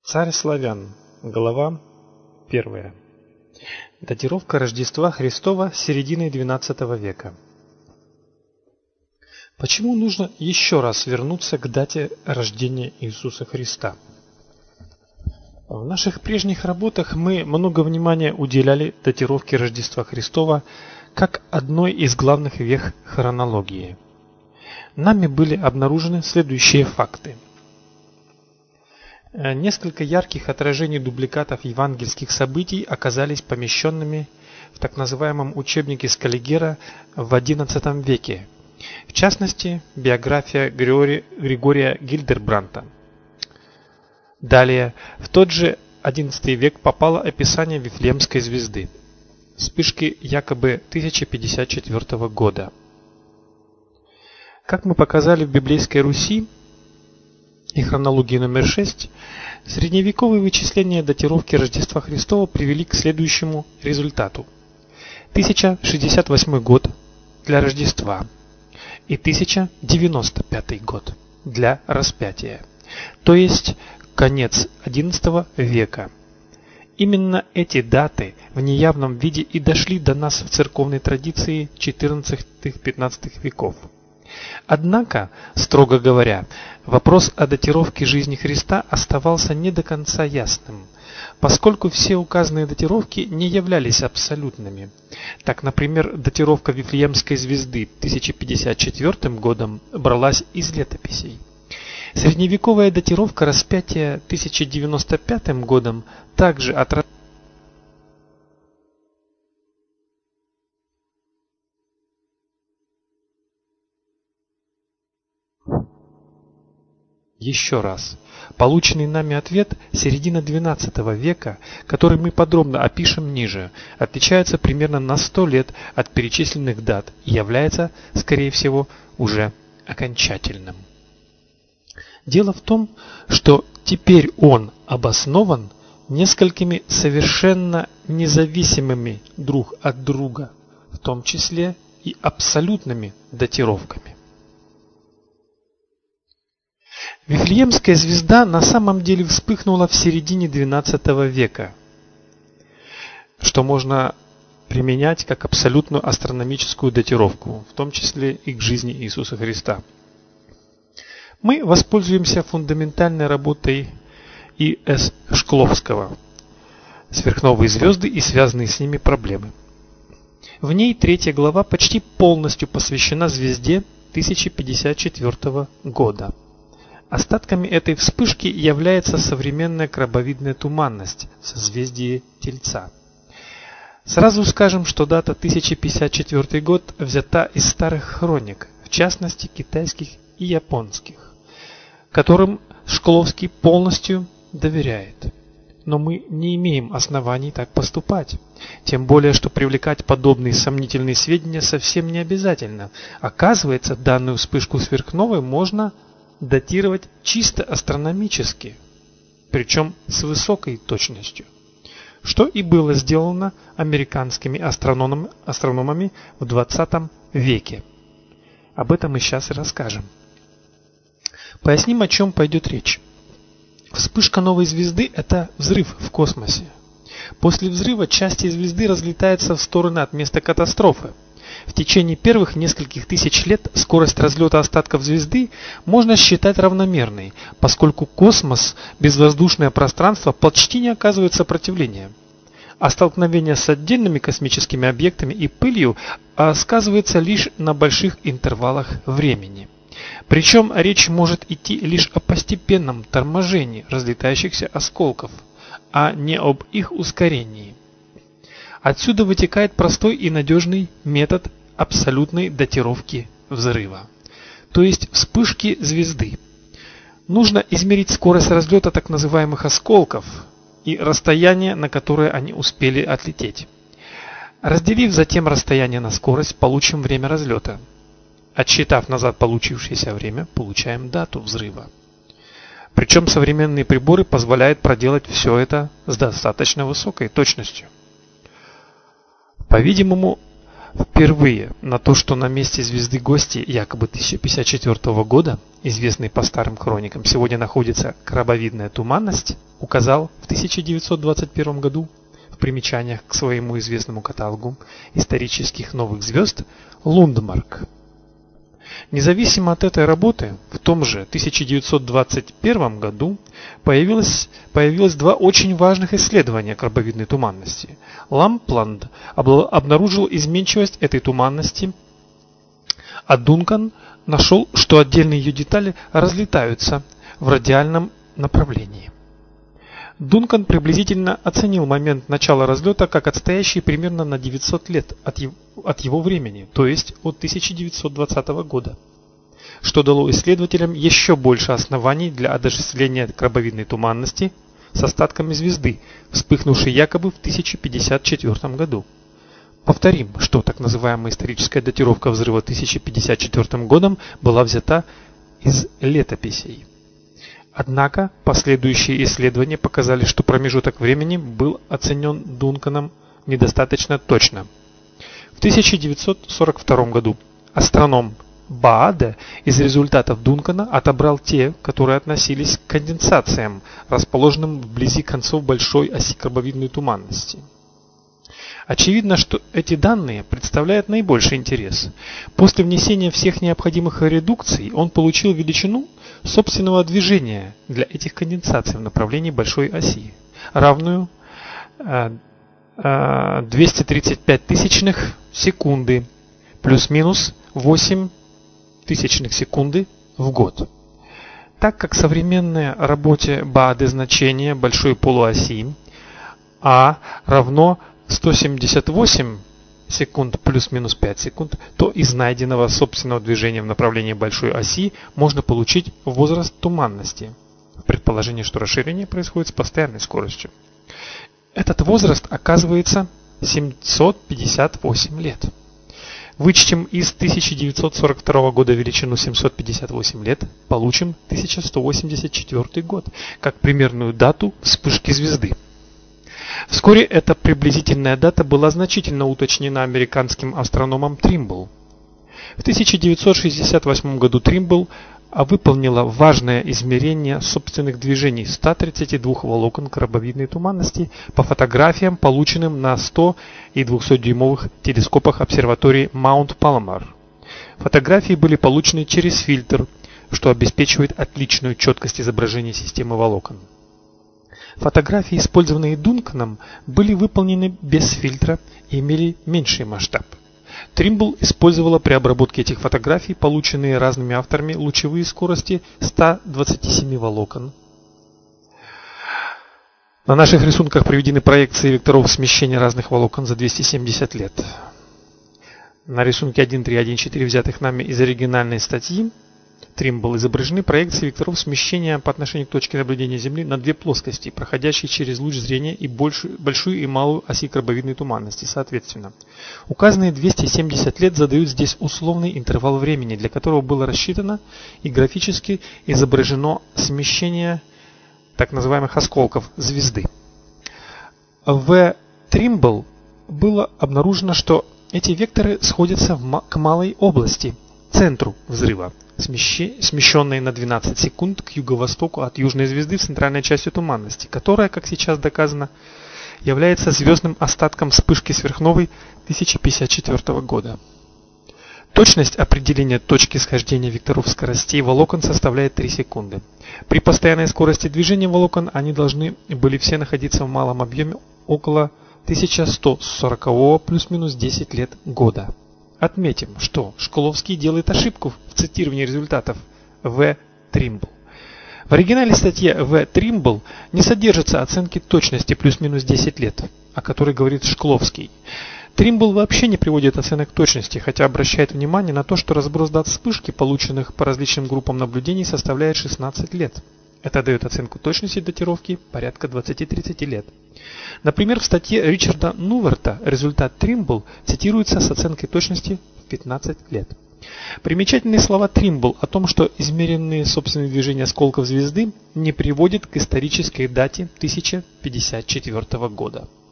Царь славян. Глава 1. Датировка Рождества Христова середины XII века. Почему нужно еще раз вернуться к дате рождения Иисуса Христа? В наших прежних работах мы много внимания уделяли датировке Рождества Христова как одной из главных вех хронологии. Нами были обнаружены следующие факты. Несколько ярких отражений дубликатов евангельских событий оказались помещенными в так называемом учебнике Скаллигера в XI веке, в частности, биография Григория Гильдербранта. Далее, в тот же XI век попало описание Вифлеемской звезды, вспышки якобы 1054 года. Как мы показали в библейской Руси и хронологии номер 6, средневековые вычисления датировки Рождества Христова привели к следующему результату. 1068 год для Рождества и 1095 год для распятия, то есть конец XI века. Именно эти даты в неявном виде и дошли до нас в церковной традиции XIV-XV веков. Однако, строго говоря, вопрос о датировке жизни Христа оставался не до конца ясным, поскольку все указанные датировки не являлись абсолютными. Так, например, датировка Вифлеемской звезды 1054 годом бралась из летописей. Средневековая датировка распятия 1095 годом также отражала Еще раз. Полученный нами ответ середина XII века, который мы подробно опишем ниже, отличается примерно на 100 лет от перечисленных дат и является, скорее всего, уже окончательным. Дело в том, что теперь он обоснован несколькими совершенно независимыми друг от друга, в том числе и абсолютными датировками. Вифлеемская звезда на самом деле вспыхнула в середине XII века, что можно применять как абсолютную астрономическую датировку, в том числе и к жизни Иисуса Христа. Мы воспользуемся фундаментальной работой И.С. Шкловского «Сверхновые звезды и связанные с ними проблемы». В ней 3 глава почти полностью посвящена звезде 1054 года. Остатками этой вспышки является современная крабовидная туманность в созвездии Тельца. Сразу скажем, что дата 1054 год взята из старых хроник, в частности китайских и японских, которым Шкловский полностью доверяет. Но мы не имеем оснований так поступать. Тем более, что привлекать подобные сомнительные сведения совсем не обязательно. Оказывается, данную вспышку сверхновой можно датировать чисто астрономически, причем с высокой точностью, что и было сделано американскими астрономами в 20 веке. Об этом мы сейчас и расскажем. Поясним, о чем пойдет речь. Вспышка новой звезды – это взрыв в космосе. После взрыва части звезды разлетаются в стороны от места катастрофы. В течение первых нескольких тысяч лет скорость разлета остатков звезды можно считать равномерной, поскольку космос, безвоздушное пространство почти не оказывает сопротивления. А столкновение с отдельными космическими объектами и пылью сказывается лишь на больших интервалах времени. Причем речь может идти лишь о постепенном торможении разлетающихся осколков, а не об их ускорении. Отсюда вытекает простой и надежный метод абсолютной датировки взрыва, то есть вспышки звезды. Нужно измерить скорость разлета так называемых осколков и расстояние, на которое они успели отлететь. Разделив затем расстояние на скорость, получим время разлета. Отсчитав назад получившееся время, получаем дату взрыва. Причем современные приборы позволяют проделать все это с достаточно высокой точностью. По-видимому, Впервые на то, что на месте звезды гости якобы 1054 года, известной по старым хроникам, сегодня находится крабовидная туманность, указал в 1921 году в примечаниях к своему известному каталогу исторических новых звезд Лундмарк. Независимо от этой работы, в том же 1921 году появилось два очень важных исследования крабовидной туманности. Лампланд обнаружил изменчивость этой туманности, а Дункан нашел, что отдельные ее детали разлетаются в радиальном направлении. Дункан приблизительно оценил момент начала разлета как отстоящий примерно на 900 лет от его времени, то есть от 1920 года, что дало исследователям еще больше оснований для отождествления крабовидной туманности с остатками звезды, вспыхнувшей якобы в 1054 году. Повторим, что так называемая историческая датировка взрыва 1054 годом была взята из летописей. Однако последующие исследования показали, что промежуток времени был оценен Дунканом недостаточно точно. В 1942 году астроном Бааде из результатов Дункана отобрал те, которые относились к конденсациям, расположенным вблизи концов большой оси крабовидной туманности. Очевидно, что эти данные представляют наибольший интерес. После внесения всех необходимых редукций он получил величину собственного движения для этих конденсаций в направлении большой оси, равную 235 тысячных секунды плюс-минус 8 тысячных секунды в год. Так как современной работе Бааде значение большой полуоси А равно 178 секунд плюс-минус 5 секунд, то из найденного собственного движения в направлении большой оси можно получить возраст туманности, в предположении, что расширение происходит с постоянной скоростью. Этот возраст оказывается 758 лет. Вычтем из 1942 года величину 758 лет, получим 1184 год, как примерную дату вспышки звезды. Вскоре эта приблизительная дата была значительно уточнена американским астрономом Тримбл. В 1968 году Тримбл выполнила важное измерение собственных движений 132 волокон крабовидной туманности по фотографиям, полученным на 100 и 200-дюймовых телескопах обсерватории Маунт Паломар. Фотографии были получены через фильтр, что обеспечивает отличную четкость изображения системы волокон. Фотографии, использованные Дунканом, были выполнены без фильтра и имели меньший масштаб. Тримбл использовала при обработке этих фотографий полученные разными авторами лучевые скорости 127 волокон. На наших рисунках приведены проекции векторов смещения разных волокон за 270 лет. На рисунке 1.3.1.4, взятых нами из оригинальной статьи, Тримбл изображены проекции векторов смещения по отношению к точке наблюдения Земли на две плоскости, проходящие через луч зрения и большую и малую оси крабовидной туманности, соответственно. Указанные 270 лет задают здесь условный интервал времени, для которого было рассчитано и графически изображено смещение так называемых осколков звезды. В Тримбл было обнаружено, что эти векторы сходятся к малой области, центру взрыва, смещенной на 12 секунд к юго-востоку от южной звезды в центральной части туманности, которая, как сейчас доказано, является звездным остатком вспышки сверхновой 1054 года. Точность определения точки схождения векторов скоростей волокон составляет 3 секунды. При постоянной скорости движения волокон они должны были все находиться в малом объеме около 1140 плюс-минус 10 лет года. Отметим, что Шкловский делает ошибку в цитировании результатов В. Тримбл. В оригинале статьи В. Тримбл не содержится оценки точности плюс-минус 10 лет, о которой говорит Шкловский. Тримбл вообще не приводит оценок точности, хотя обращает внимание на то, что разброс дат вспышки, полученных по различным группам наблюдений, составляет 16 лет. Это дает оценку точности датировки порядка 20-30 лет. Например, в статье Ричарда Нуверта результат Тримбл цитируется с оценкой точности в 15 лет. Примечательные слова Тримбл о том, что измеренные собственные движения осколков звезды не приводят к исторической дате 1054 года.